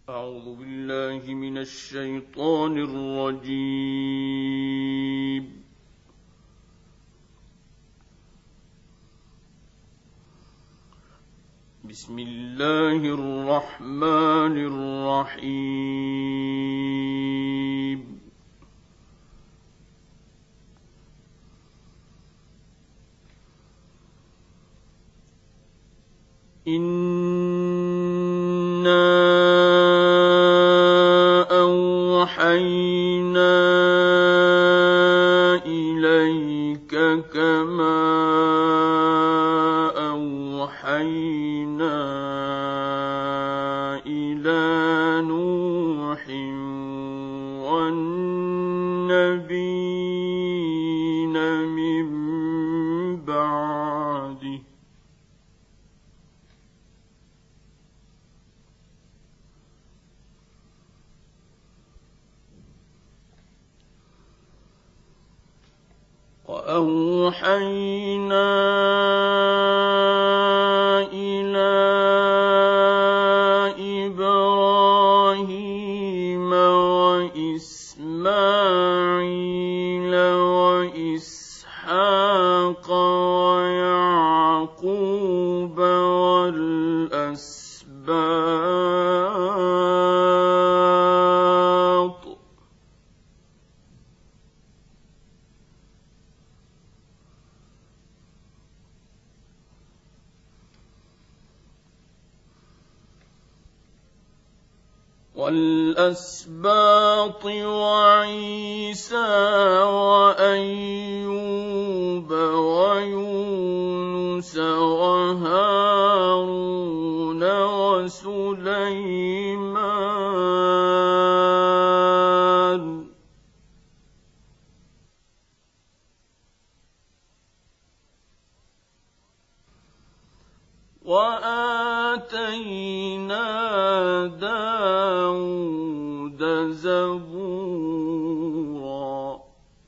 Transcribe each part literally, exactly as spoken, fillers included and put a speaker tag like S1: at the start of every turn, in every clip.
S1: أعوذ بالله من الشيطان الرجيم. بسم الله الرحمن الرحيم. إنا أوحينا إليك كما أوحينا إلى نوح والنبيين من بعده وأوحينا إلى إبراهيم وإسماعيل وإسحاق ويعقوب والأسباط والأسباط وعيسى وأيوب ويونس وهارون وسليمان وآتينا داود زبورا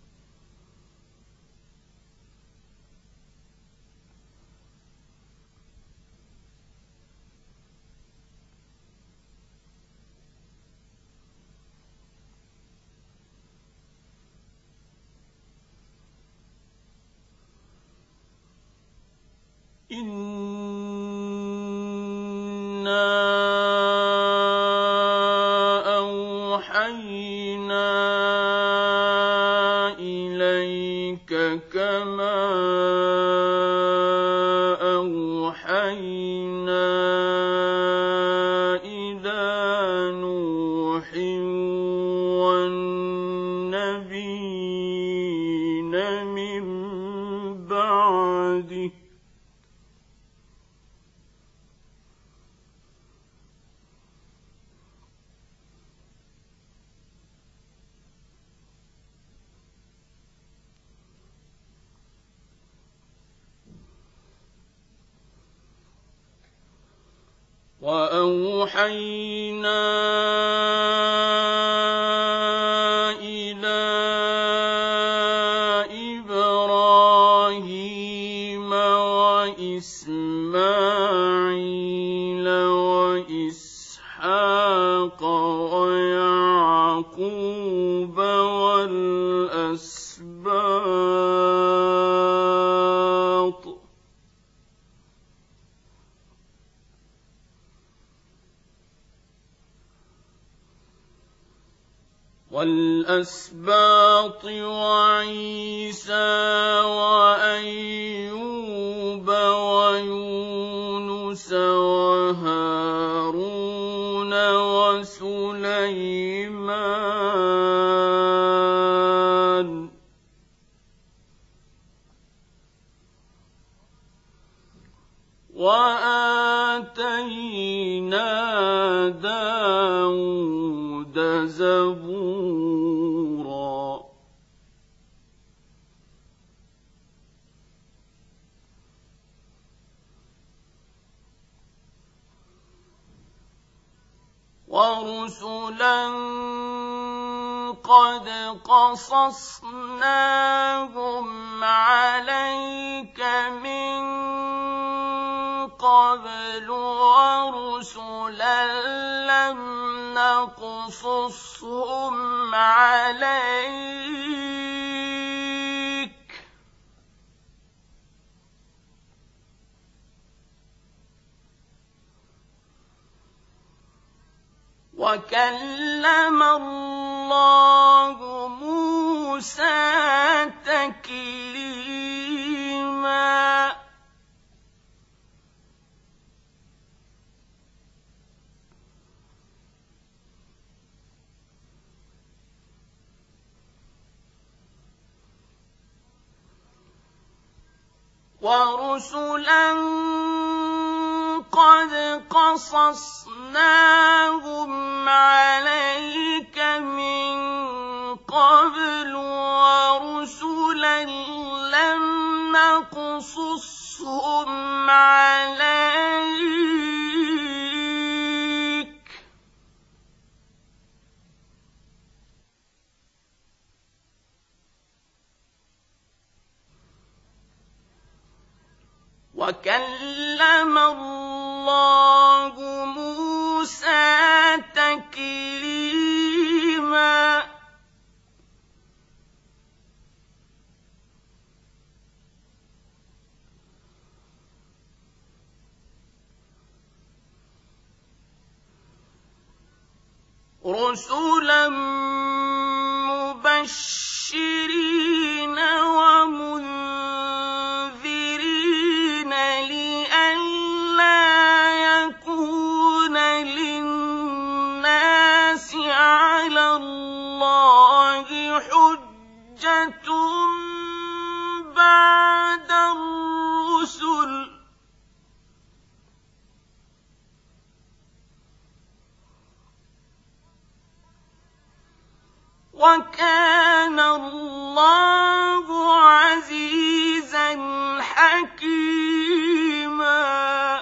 S1: إنا أوحينا إليك كما أوحينا إلى نوح والنبيين من بعده وأوحينا إلى إبراهيم وإسماعيل وإسحاق ويعقوب والأسباط والأسباط وعيسى وأيوب ويونس وهارون وسليمان وآتينا داود زبورا ورسلا قد قصصناهم عليك من قبل ورسلا لم نقصصهم عليك وكلم الله موسى تكليما ورسلا قد قصصناهم عليك من قبل ورسلا لم نقصصهم عليك وكلم الله موسى تكليما رسلا مبشرين ومنذرين لئلا يكون للناس على الله حجة بعد الرسل وكان الله عزيزا حكيما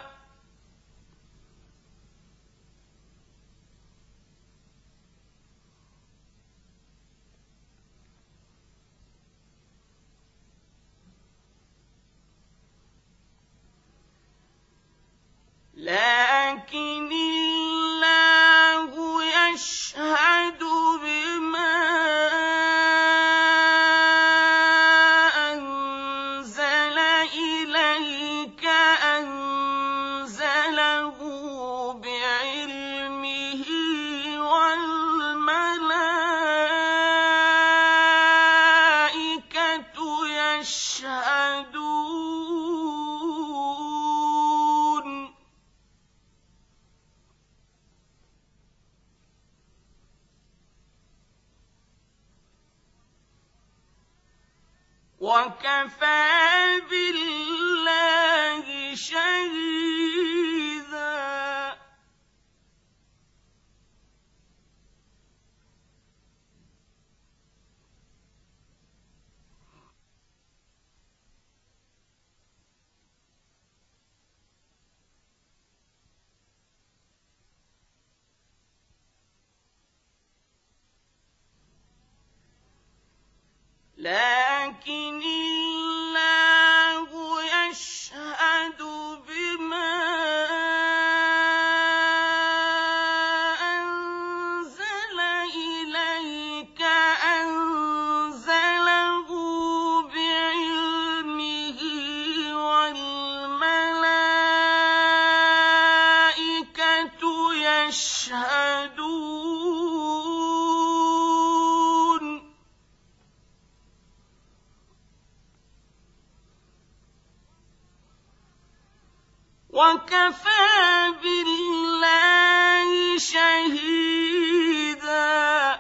S1: لكن الله يشهد بما أنزل إليك أنزله بعلمه والملائكة يشهدون وكفى بالله شهيدا لكن الله يشهد بما أنزل إليك أنزله بعلمه والملائكة يشهدون وكفى بالله شهيدا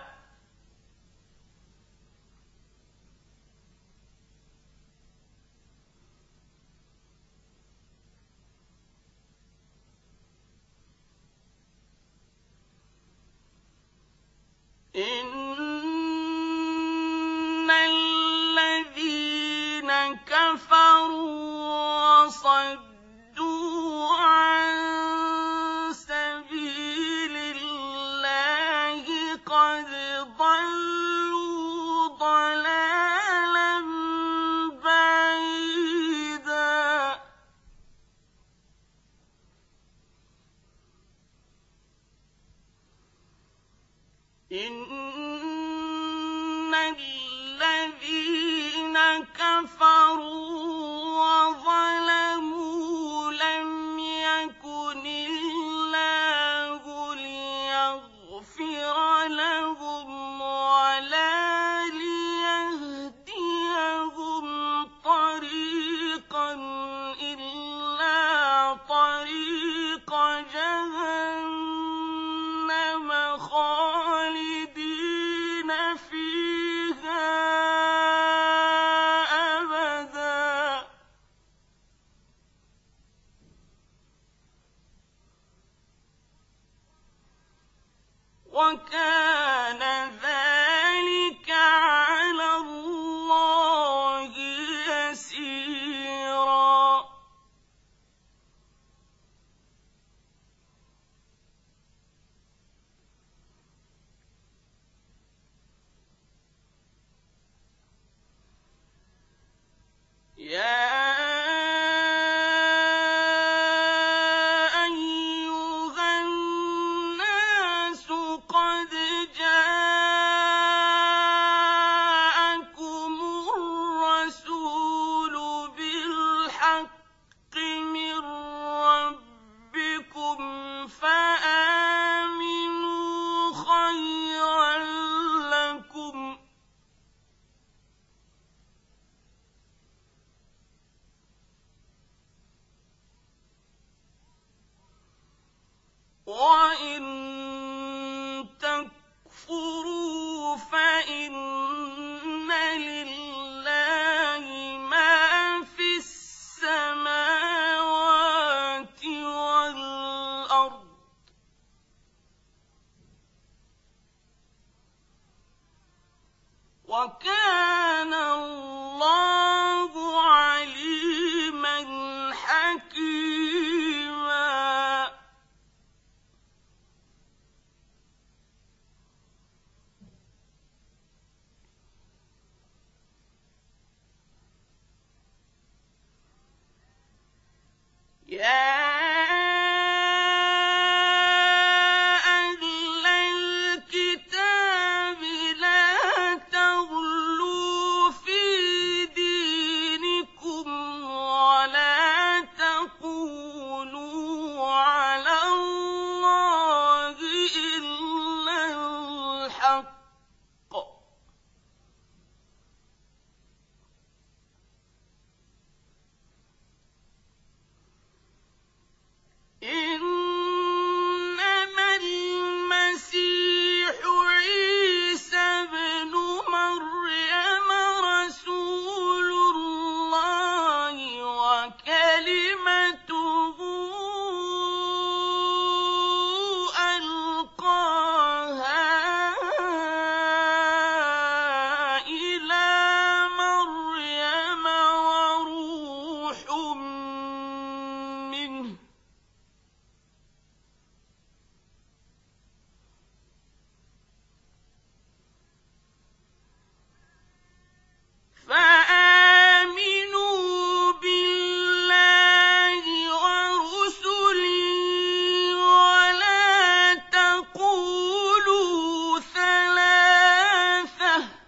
S1: إن الذين كفروا وصدوا عن سبيل الله قد ضلوا ضلالا بعيدا إِنَّ الَّذِينَ كَفَرُوا وَظَلَمُوا لَمْ يَكُنِ اللَّهُ لِيَغْفِرَ لَهُمْ وَلَا لِيَهْدِيَهُمْ طَرِيقًا إِلَّا طَرِيقَ جَهَنَّمَ خَالِدِينَ فِيهَا أَبَدًا ۚ وَكَانَ ذَٰلِكَ عَلَى اللَّهِ يَسِيرًا. يَا أَيُّهَا النَّاسُ قَدْ جَاءَكُمُ الرَّسُولُ بِالْحَقِّ مِن رَّبِّكُمْ فَآمِنُوا خَيْرًا لَّكُمْ ۚ وَإِن تَكْفُرُوا فَإِنَّ لِلَّهِ مَا فِي السَّمَاوَاتِ وَالْأَرْضِ ۚ وَكَانَ اللَّهُ عَلِيمًا حَكِيمًا. يَا أَهْلَ الْكِتَابِ لَا تَغْلُوا فِي دِينِكُمْ وَلَا تَقُولُوا عَلَى اللَّهِ إِلَّا الْحَقَّ ۚ إِنَّمَا الْمَسِيحُ عِيسَى ابْنُ مَرْيَمَ رَسُولُ اللَّهِ وَكَلِمَتُهُ أَلْقَاهَا إِلَىٰ مَرْيَمَ وَرُوحٌ مِّنْهُ ۖ فَآمِنُوا بِاللَّهِ وَرُسُلِهِ وَلَا تَقُولُوا ثَلَاثَةٌ ۚ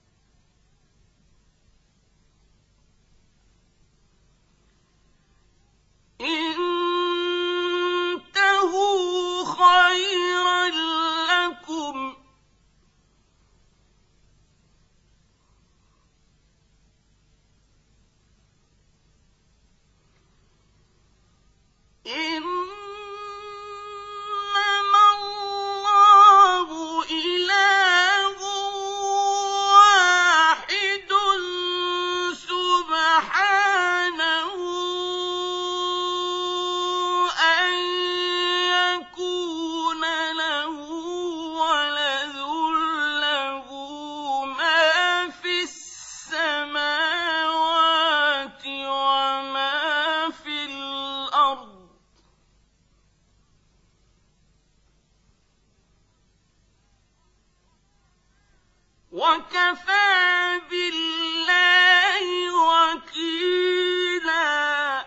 S1: انتهوا خَيْرًا لَّكُمْ ۚ إِنَّمَا اللَّهُ إِلَٰهٌ وَاحِدٌ سُبْحَانَهُ أَن يَكُونَ لَهُ وَلَدٌ ۖ لَّهُ مَا فِي السَّمَاوَاتِ وَمَا فِي الْأَرْضِ ۚ وَكَفَىٰ بِاللَّهِ وَكِيلًا.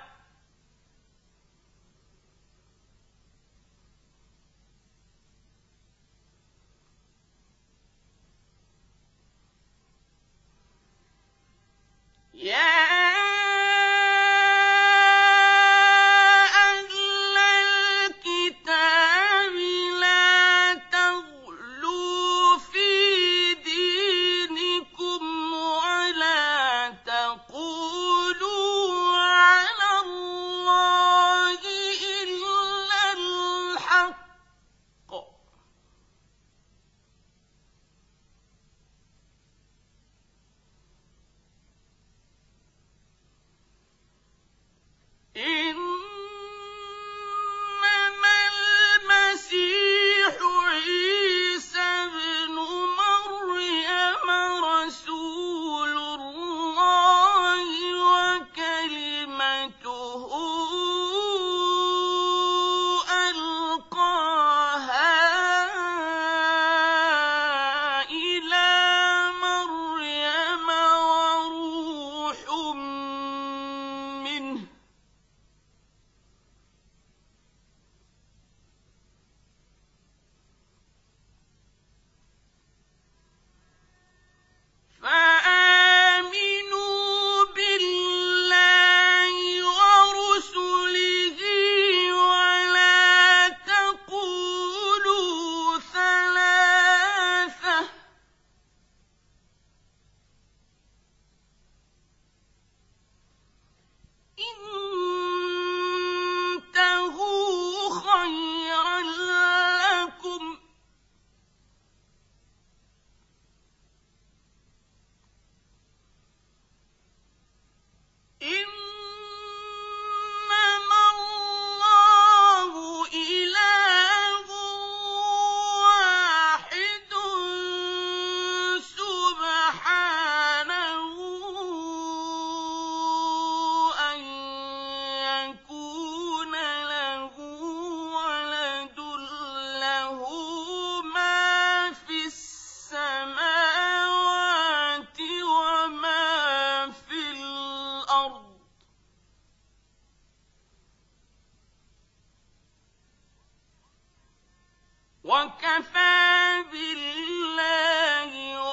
S1: وَكَفَىٰ بِاللَّهِ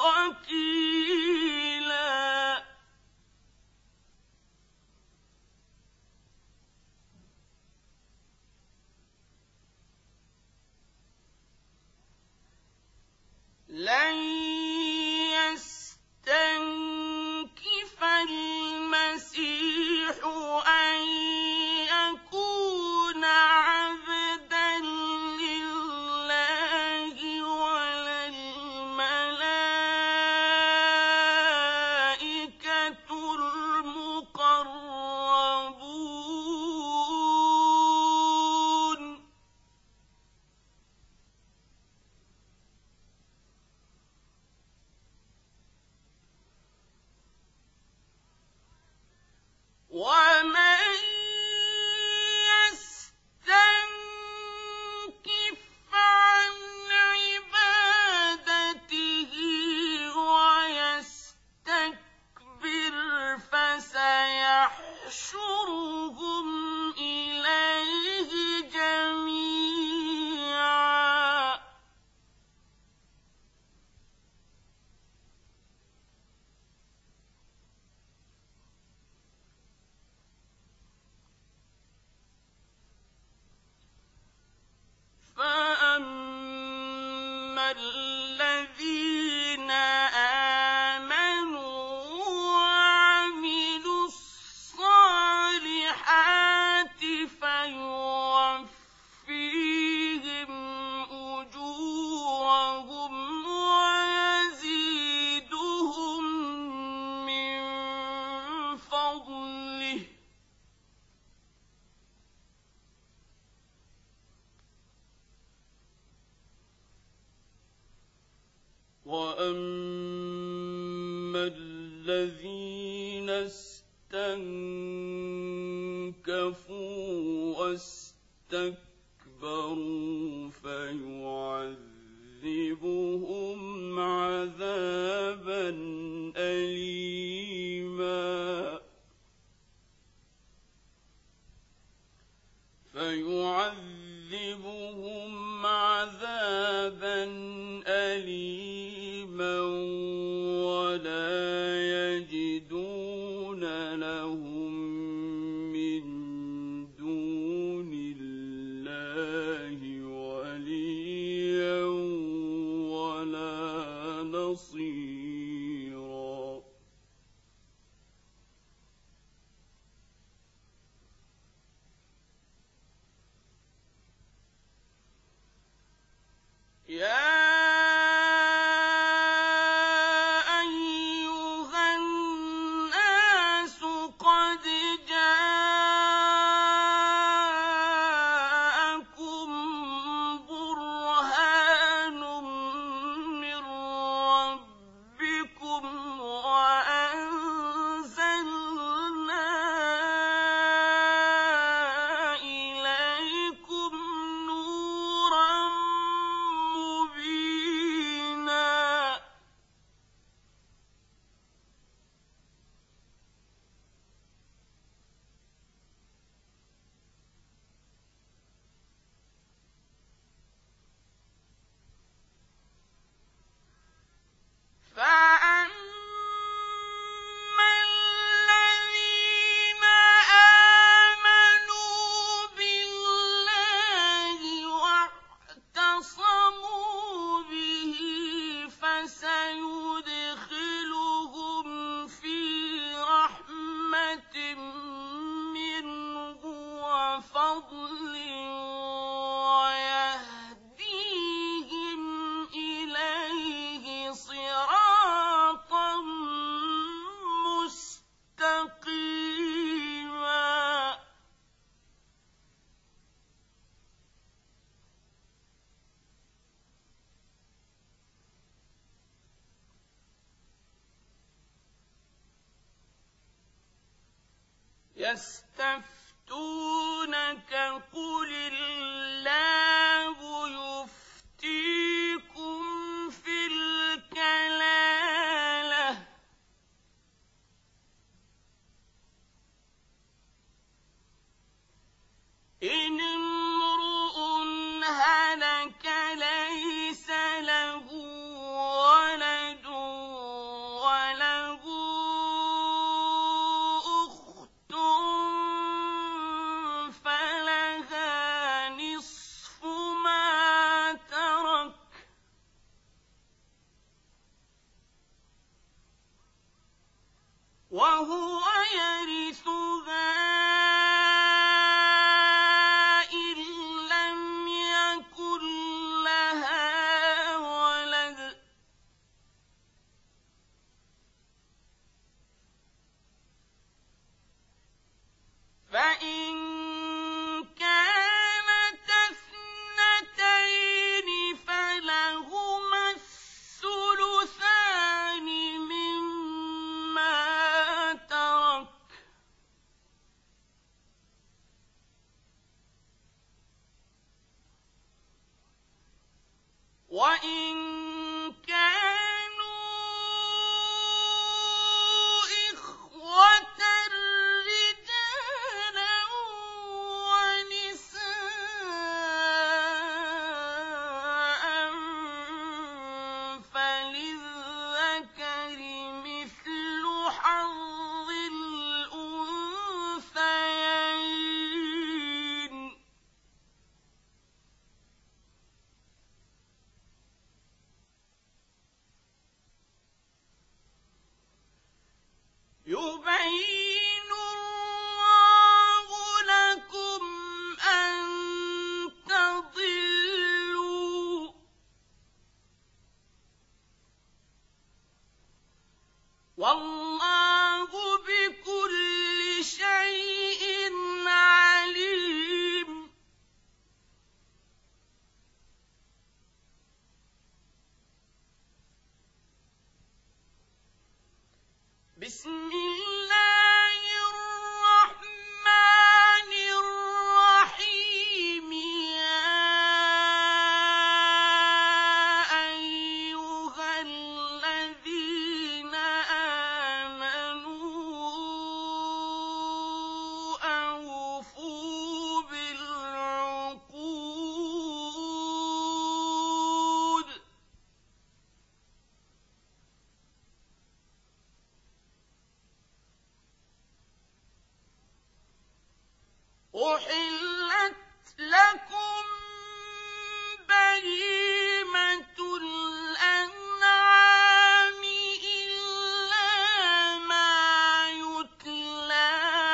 S1: وَكِيلًا. لَن يَسْتَنكِفَ الْمَسِيحُ أَن يَكُونَ عَبْدًا لِّلَّهِ وَلَا الْمَلَائِكَةُ الْمُقَرَّبُونَ. وَمَن يَسْتَنكِفْ عَنْ عِبَادَتِهِ وَيَسْتَكْبِرْ فَسَيَحْشُرُهُمْ إِلَيْهِ جَمِيعًا. فَأَمَّا الَّذِينَ آمَنُوا وَعَمِلُوا الصَّالِحَاتِ فَيُوَفِّيهِمْ أُجُورَهُمْ وَيَزِيدُهُم مِّن فَضْلِهِ. وَأَمَّا الَّذِينَ اسْتَنكَفُوا وَاسْتَكْبَرُوا فَيُعَذِّبُهُمْ عَذَابًا أَلِيمًا فَيُعَذِّبُهُمْ عَذَابًا أَلِيمًا وَلَا يَجِدُونَ لَهُم مِّن دُونِ اللَّهِ وَلِيًّا وَلَا نَصِيرًا. يَا أَيُّهَا النَّاسُ قَدْ جَاءَكُم بُرْهَانٌ مِّن رَّبِّكُمْ وَأَنزَلْنَا إِلَيْكُمْ نُورًا مُّبِينًا. فَأَمَّا الَّذِينَ آمَنُوا بِاللَّهِ وَاعْتَصَمُوا بِهِ فَسَيُدْخِلُهُمْ فِي رَحْمَةٍ مِّنْهُ وَفَضْلٍ وَيَهْدِيهِمْ إِلَيْهِ صِرَاطًا مُّسْتَقِيمًا. يَسْتَفْتُونَكَ قُلِ اللَّهُ يُفْتِيكُمْ فِي الْكَلَالَةِ إِنِ امْرُؤٌ هَلَكَ لَيْسَ وَإِن كَانُوا إِخْوَةً رِّجَالًا وَنِسَاءً فَلِلذَّكَرِ مِثْلُ حَظِّ الْأُنثَيَيْنِ ۗ يُبَيِّنُ اللَّهُ لَكُمْ أَن تَضِلُّوا ۗ وَاللَّهُ بِكُلِّ شَيْءٍ عَلِيمٌ. بسم الله الرحمن الرحيم. يا أيها الذين آمنوا أوفوا بالعقود أحلت لكم بهيمة الأنعام إلا ما يتلى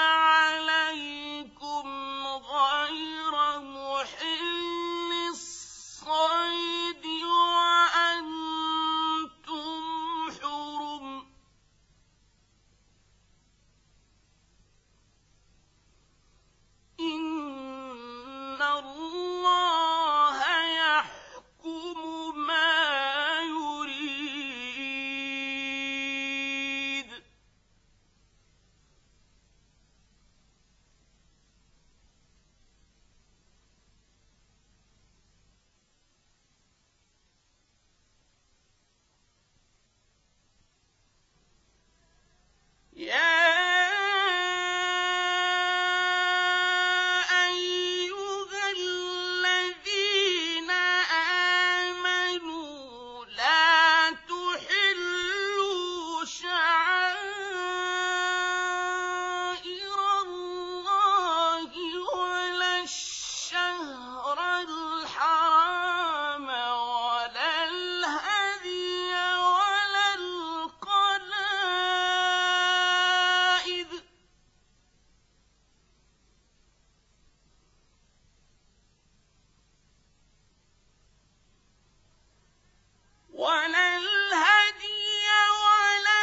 S1: عليكم غير محل الصيد وأنتم حرم. إِنَّ اللَّهَ يَحْكُمُ مَا يُرِيدُ. يا أيها الذين آمنوا لا تحلوا شعائر الله ولا الشهر الحرام ولا الهدي ولا القلائد ولا الهدي ولا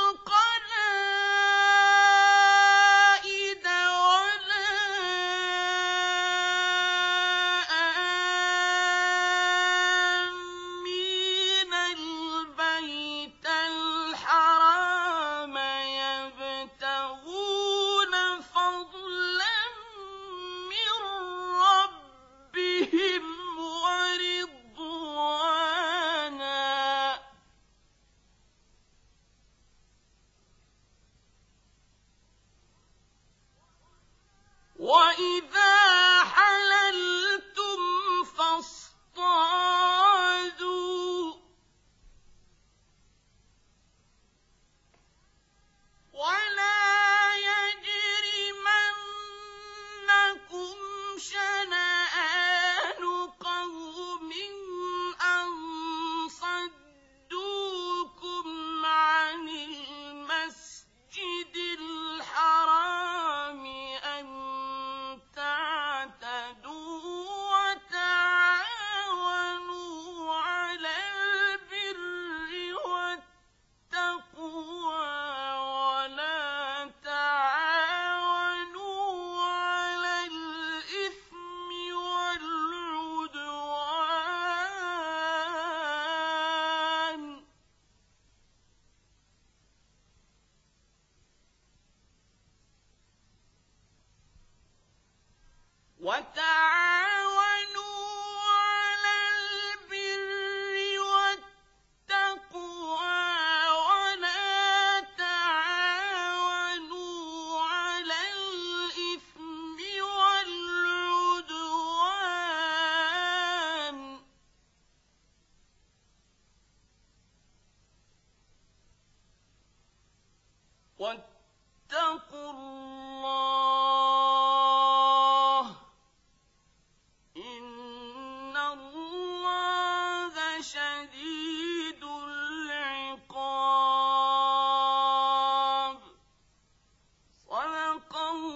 S1: القلائد ولا آمين البيت الحرام يبتغون فضلا من ربهم ورضوانا. وَإِذَا حَلَلْتُمْ فَاصْطَادُوا ۖ وَلَا يَجْرِمَنَّكُمْ شَنَآنُ قَوْمٍ أَن صَدُّوكُمْ عَنِ الْمَسْجِدِ الْحَرَامِ أَن تَعْتَدُوا وَتَعَاوَنُوا عَلَى الْبِرِّ وَالتَّقْوَىٰ وَلَا تَعَاوَنُوا عَلَى الْإِثْمِ وَالْعُدْوَانِ ۚ وَتَعَاوَنُوا عَلَى الْبِرِّ قَوْمٍ